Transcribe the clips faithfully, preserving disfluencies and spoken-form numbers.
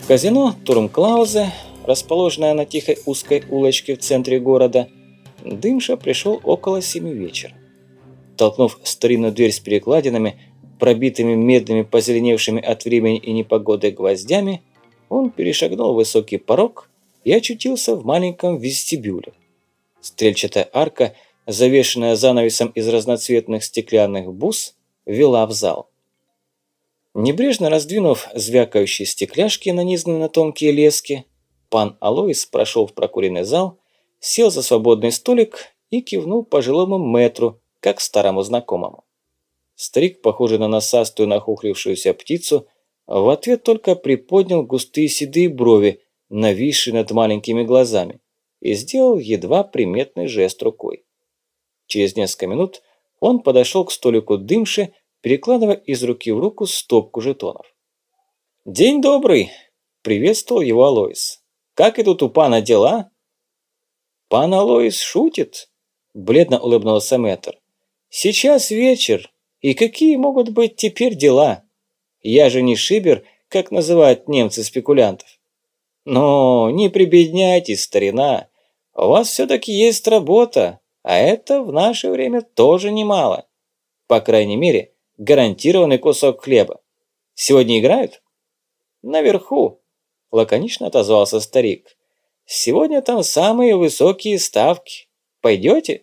В казино Турмклаузе, расположенное на тихой узкой улочке в центре города, Дымша пришел около семи вечера. Толкнув старинную дверь с перекладинами, пробитыми медными, позеленевшими от времени и непогоды гвоздями, он перешагнул высокий порог и очутился в маленьком вестибюле. Стрельчатая арка, завешенная занавесом из разноцветных стеклянных бус, вела в зал. Небрежно раздвинув звякающие стекляшки, нанизанные на тонкие лески, пан Алоис прошел в прокуренный зал, сел за свободный столик и кивнул пожилому мэтру, как старому знакомому. Старик, похожий на насастую нахохлившуюся птицу, в ответ только приподнял густые седые брови, нависшие над маленькими глазами, и сделал едва приметный жест рукой. Через несколько минут он подошел к столику Дымши, перекладывая из руки в руку стопку жетонов. «День добрый!» – приветствовал его Алоис. «Как идут у пана дела?» «Пан Алоис шутит?» – бледно улыбнулся мэтр. «Сейчас вечер, и какие могут быть теперь дела? Я же не шибер, как называют немцы спекулянтов. Но не прибедняйтесь, старина, у вас все-таки есть работа, а это в наше время тоже немало. По крайней мере, гарантированный кусок хлеба. Сегодня играют?» «Наверху», – лаконично отозвался старик. «Сегодня там самые высокие ставки. Пойдете?»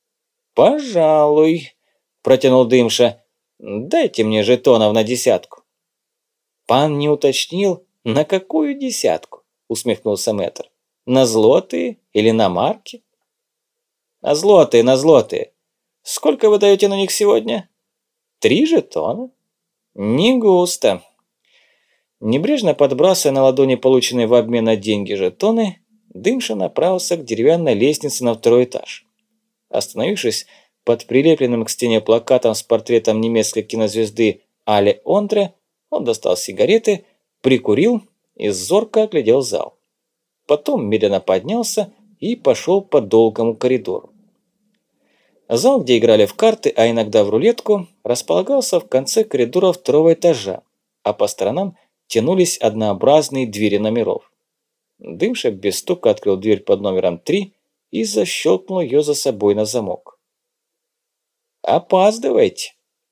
«Пожалуй», – протянул Дымша. «Дайте мне жетонов на десятку». «Пан не уточнил, на какую десятку?» – усмехнулся мэтр. «На злотые или на марки?» «На злотые, на злотые. Сколько вы даете на них сегодня?» «Три жетона?» «Не густо». Небрежно подбрасывая на ладони полученные в обмен на деньги жетоны, Дымша направился к деревянной лестнице на второй этаж. Остановившись под прилепленным к стене плакатом с портретом немецкой кинозвезды Але Ондре, он достал сигареты, прикурил и зорко оглядел зал. Потом медленно поднялся и пошел по долгому коридору. Зал, где играли в карты, а иногда в рулетку, располагался в конце коридора второго этажа, а по сторонам тянулись однообразные двери номеров. Дымша без стука открыл дверь под номером три и защелкнул ее за собой на замок. «Опаздывайте!»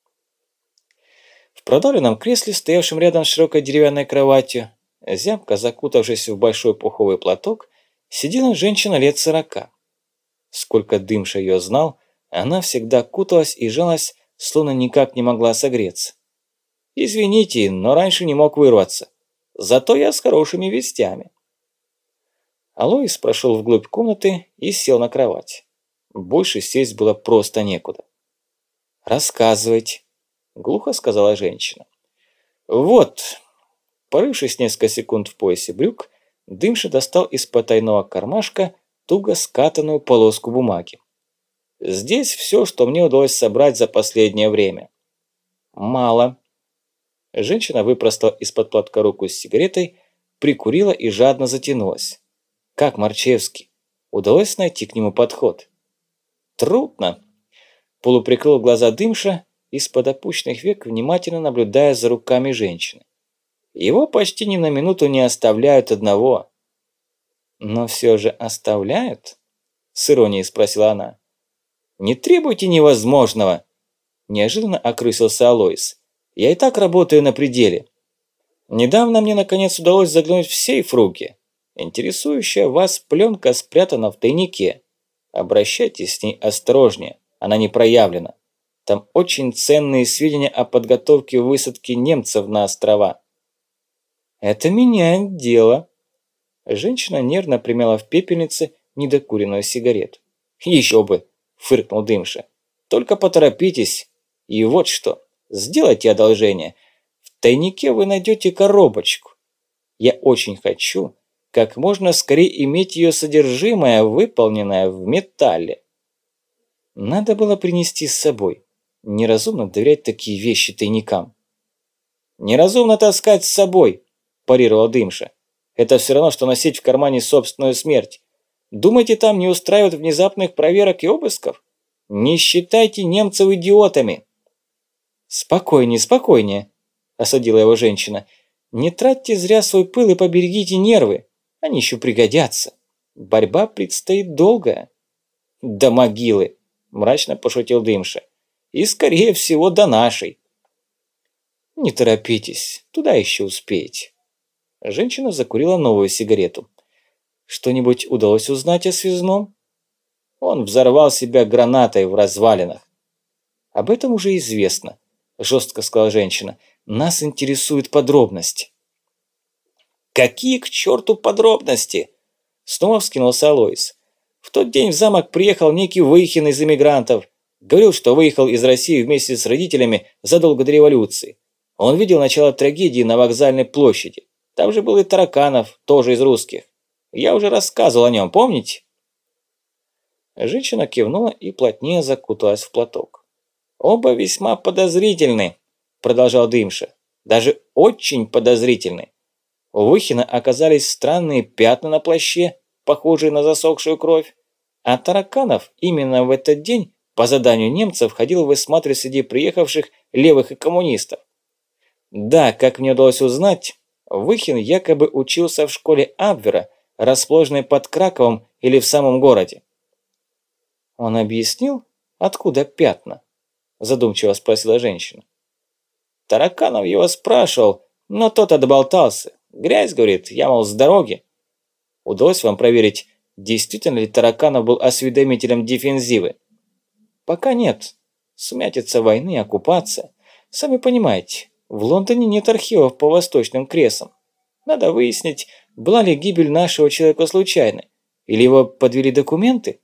В продавленном кресле, стоявшем рядом с широкой деревянной кроватью, зябко закутавшись в большой пуховый платок, сидела женщина лет сорока. Сколько Дымша ее знал, она всегда куталась и жалась, словно никак не могла согреться. «Извините, но раньше не мог вырваться. Зато я с хорошими вестями». Алоис прошел вглубь комнаты и сел на кровать. Больше сесть было просто некуда. «Рассказывайте», – глухо сказала женщина. «Вот». Порывшись несколько секунд в поясе брюк, Дымша достал из потайного кармашка туго скатанную полоску бумаги. «Здесь все, что мне удалось собрать за последнее время». «Мало». Женщина выпростала из-под платка руку с сигаретой, прикурила и жадно затянулась. «Как Марчевский? Удалось найти к нему подход?» «Трудно», – полуприкрыл глаза Дымша, из-под опущенных век внимательно наблюдая за руками женщины. «Его почти ни на минуту не оставляют одного». «Но все же оставляют?» – с иронией спросила она. «Не требуйте невозможного!» – неожиданно окрысился Алоис. «Я и так работаю на пределе. Недавно мне наконец удалось заглянуть в сейф руки. Интересующая вас пленка спрятана в тайнике. Обращайтесь с ней осторожнее, она не проявлена. Там очень ценные сведения о подготовке высадки немцев на острова». «Это меняет дело». Женщина нервно примяла в пепельнице недокуренную сигарету. «Еще бы!» – фыркнул Дымша. «Только поторопитесь. И вот что, сделайте одолжение. В тайнике вы найдете коробочку. Я очень хочу как можно скорее иметь ее содержимое, выполненное в металле». Надо было принести с собой. Неразумно доверять такие вещи тайникам. «Неразумно таскать с собой», – парировал Дымша. «Это все равно, что носить в кармане собственную смерть. Думаете, там не устраивают внезапных проверок и обысков? Не считайте немцев идиотами». «Спокойнее, спокойнее», – осадила его женщина. Не тратьте зря свой пыл и поберегите нервы, они еще пригодятся. Борьба предстоит долгая». «До могилы», – мрачно пошутил Дымша. «И, скорее всего, до нашей». «Не торопитесь, туда еще успеете». Женщина закурила новую сигарету. «Что-нибудь удалось узнать о связном?» «Он взорвал себя гранатой в развалинах». «Об этом уже известно», – жестко сказала женщина. «Нас интересуют подробности». «Какие к черту подробности?» – снова вскинулся Алоис. «В тот день в замок приехал некий Выхин из эмигрантов. Говорил, что выехал из России вместе с родителями задолго до революции. Он видел начало трагедии на вокзальной площади. Там же был и Тараканов, тоже из русских. Я уже рассказывал о нем, помните?» Женщина кивнула и плотнее закуталась в платок. «Оба весьма подозрительны», – продолжал Дымша. «Даже очень подозрительны. У Выхина оказались странные пятна на плаще, похожие на засохшую кровь, а Тараканов именно в этот день по заданию немцев ходил высматривать среди приехавших левых и коммунистов. Да, как мне удалось узнать, Выхин якобы учился в школе Абвера, расположенной под Краковом или в самом городе». «Он объяснил, откуда пятна?» – задумчиво спросила женщина. «Тараканов его спрашивал, но тот отболтался. Грязь, говорит, я, мол, с дороги». «Удалось вам проверить, действительно ли Тараканов был осведомителем дефензивы?» «Пока нет. Сумятица войны, оккупация. Сами понимаете, в Лондоне нет архивов по восточным кресам. Надо выяснить, была ли гибель нашего человека случайной, или его подвели документы».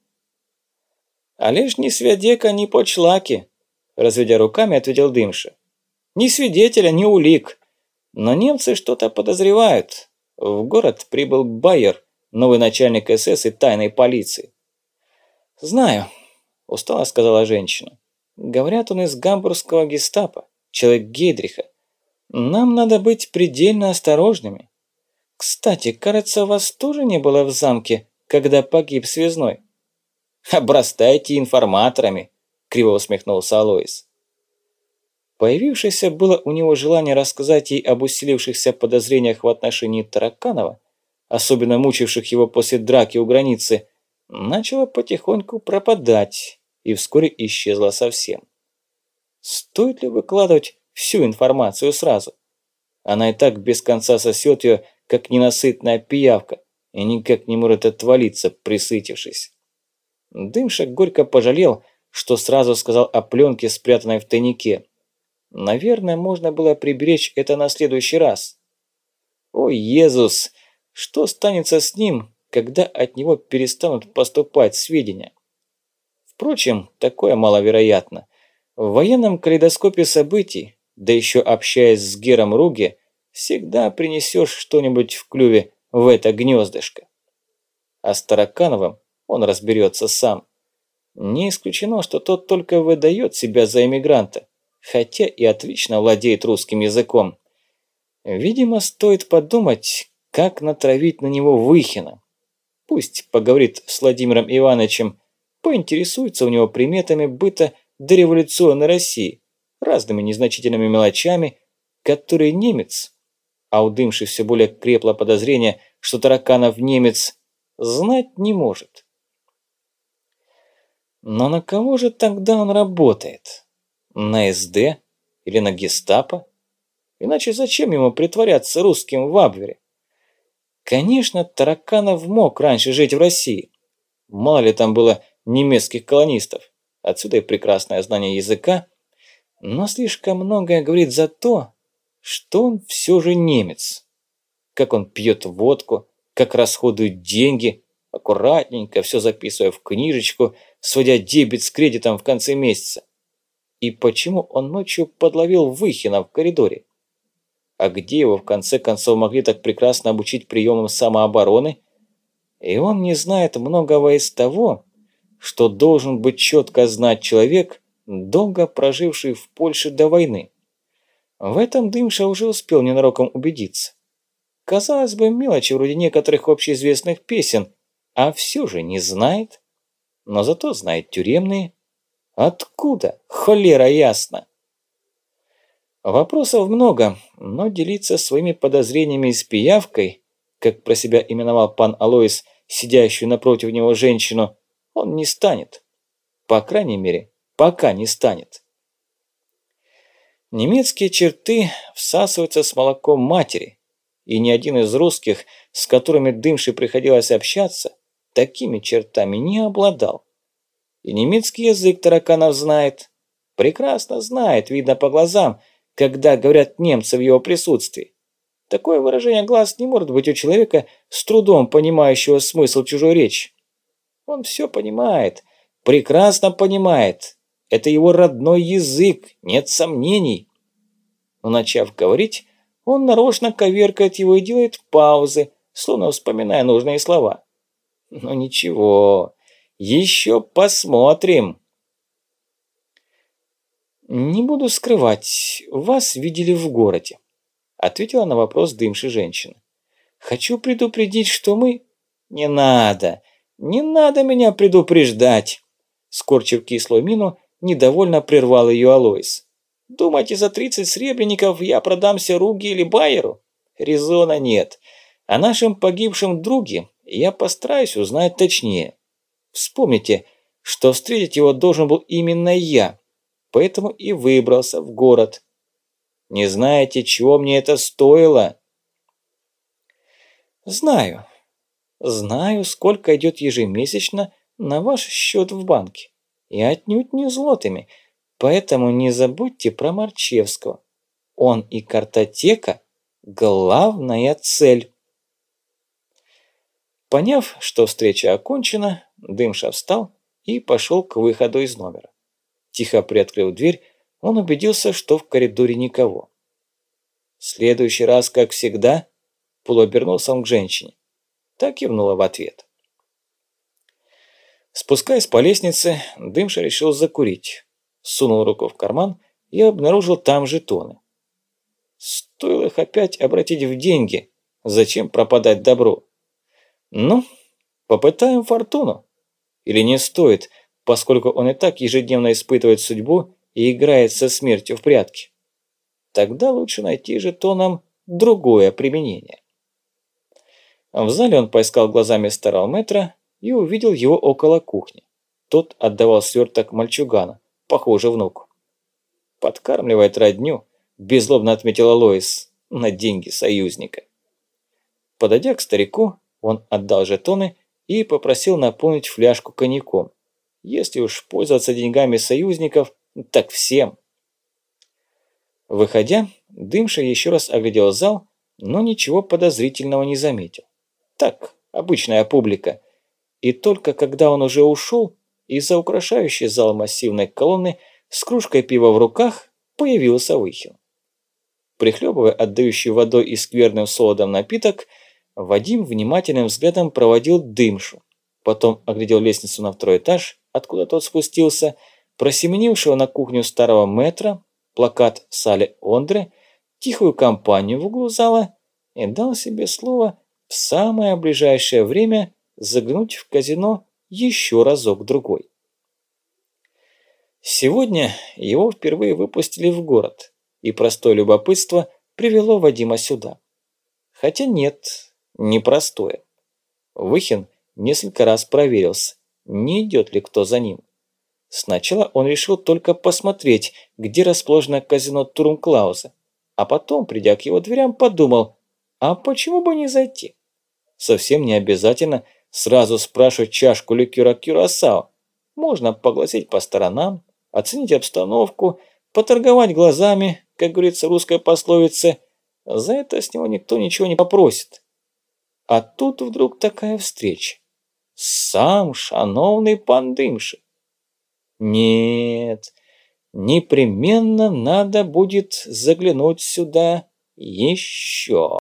«Але ж ни свидетеля, ни почлаки», – разведя руками, ответил Дымша. «Ни свидетеля, ни улик. Но немцы что-то подозревают. В город прибыл Байер, новый начальник эс эс и тайной полиции». «Знаю», – устало сказала женщина. «Говорят, он из гамбургского гестапо, человек Гейдриха. Нам надо быть предельно осторожными. Кстати, кажется, вас тоже не было в замке, когда погиб связной». «Обрастайте информаторами», – криво усмехнулся Алоис. Появившееся было у него желание рассказать ей об усилившихся подозрениях в отношении Тараканова, особенно мучивших его после драки у границы, начало потихоньку пропадать и вскоре исчезло совсем. Стоит ли выкладывать всю информацию сразу? Она и так без конца сосет ее, как ненасытная пиявка, и никак не может отвалиться, присытившись. Дымша горько пожалел, что сразу сказал о пленке, спрятанной в тайнике. Наверное, можно было приберечь это на следующий раз. О, Иисус, что станется с ним, когда от него перестанут поступать сведения? Впрочем, такое маловероятно. В военном калейдоскопе событий, да еще общаясь с Гером Руге, всегда принесешь что-нибудь в клюве в это гнездышко. А с Таракановым он разберется сам. Не исключено, что тот только выдает себя за эмигранта, хотя и отлично владеет русским языком. Видимо, стоит подумать, как натравить на него Выхина. Пусть поговорит с Владимиром Ивановичем, поинтересуется у него приметами быта дореволюционной России, разными незначительными мелочами, которые немец, а у Дымши все более крепло подозрение, что Тараканов немец, знать не может. Но на кого же тогда он работает? На эс дэ или на гестапо? Иначе зачем ему притворяться русским в Абвере? Конечно, Тараканов мог раньше жить в России. Мало ли там было немецких колонистов, отсюда и прекрасное знание языка, но слишком многое говорит за то, что он все же немец. Как он пьет водку, как расходует деньги, аккуратненько все записывая в книжечку, сводя дебет с кредитом в конце месяца. И почему он ночью подловил Выхина в коридоре? А где его в конце концов могли так прекрасно обучить приемам самообороны? И он не знает многого из того, что должен быть четко знать человек, долго проживший в Польше до войны. В этом Дымша уже успел ненароком убедиться. Казалось бы, мелочи вроде некоторых общеизвестных песен, а все же не знает. Но зато знает тюремные. Откуда? Холера ясно. Вопросов много, но делиться своими подозрениями с пиявкой, как про себя именовал пан Алоис, сидящую напротив него женщину, он не станет. По крайней мере, пока не станет. Немецкие черты всасываются с молоком матери, и ни один из русских, с которыми Дымше приходилось общаться, такими чертами не обладал. И немецкий язык тараканов знает, прекрасно знает, видно по глазам, когда говорят немцы в его присутствии. Такое выражение глаз не может быть у человека, с трудом понимающего смысл чужой речи. Он все понимает, прекрасно понимает. Это его родной язык, нет сомнений. Но начав говорить, он нарочно коверкает его и делает паузы, словно вспоминая нужные слова. Но ничего, еще посмотрим. «Не буду скрывать, вас видели в городе», – ответила на вопрос Дымши женщина. «Хочу предупредить, что мы...» «Не надо, не надо меня предупреждать», – скорчив кислую мину, недовольно прервал ее Алоис. «Думаете, за тридцать сребреников я продамся Руге или Байеру? Резона нет. О нашем погибшем друге я постараюсь узнать точнее. Вспомните, что встретить его должен был именно я, поэтому и выбрался в город. Не знаете, чего мне это стоило?» «Знаю. Знаю, сколько идет ежемесячно на ваш счет в банке. И отнюдь не злотыми. Поэтому не забудьте про Марчевского. Он и картотека – главная цель». Поняв, что встреча окончена, Дымша встал и пошел к выходу из номера. Тихо приоткрыв дверь, он убедился, что в коридоре никого. «В следующий раз, как всегда», – полуобернулся он к женщине. Так кивнула в ответ. Спускаясь по лестнице, Дымша решил закурить. Сунул руку в карман и обнаружил там жетоны. Стоило их опять обратить в деньги. Зачем пропадать добру? Ну, попытаем фортуну. Или не стоит, поскольку он и так ежедневно испытывает судьбу и играет со смертью в прятки. Тогда лучше найти жетонам другое применение. В зале он поискал глазами старого мэтра и увидел его около кухни. Тот отдавал сверток мальчугана, похоже, внуку. «Подкармливает родню», – беззлобно отметила Лоис, – «на деньги союзника». Подойдя к старику, он отдал жетоны и попросил наполнить фляжку коньяком. Если уж пользоваться деньгами союзников, так всем. Выходя, Дымша еще раз оглядел зал, но ничего подозрительного не заметил. Так, обычная публика. И только когда он уже ушел, из-за украшающей зал массивной колонны с кружкой пива в руках появился Выхин. Прихлебывая отдающий водой и скверным солодом напиток, Вадим внимательным взглядом проводил Дымшу. Потом оглядел лестницу на второй этаж, откуда тот спустился, просеменившего на кухню старого мэтра, плакат в сале Ондре, тихую компанию в углу зала и дал себе слово в самое ближайшее время заглянуть в казино еще разок-другой. Сегодня его впервые выпустили в город, и простое любопытство привело Вадима сюда. Хотя нет, не простое. Выхин несколько раз проверился, не идет ли кто за ним. Сначала он решил только посмотреть, где расположено казино Турмклауза, а потом, придя к его дверям, подумал, а почему бы не зайти? Совсем не обязательно сразу спрашивать чашку ликера Кюрасао. Можно поглазеть по сторонам, оценить обстановку, поторговать глазами, как говорится в русской пословице. За это с него никто ничего не попросит. А тут вдруг такая встреча. Сам шановный пан Дымши. Нет, непременно надо будет заглянуть сюда еще.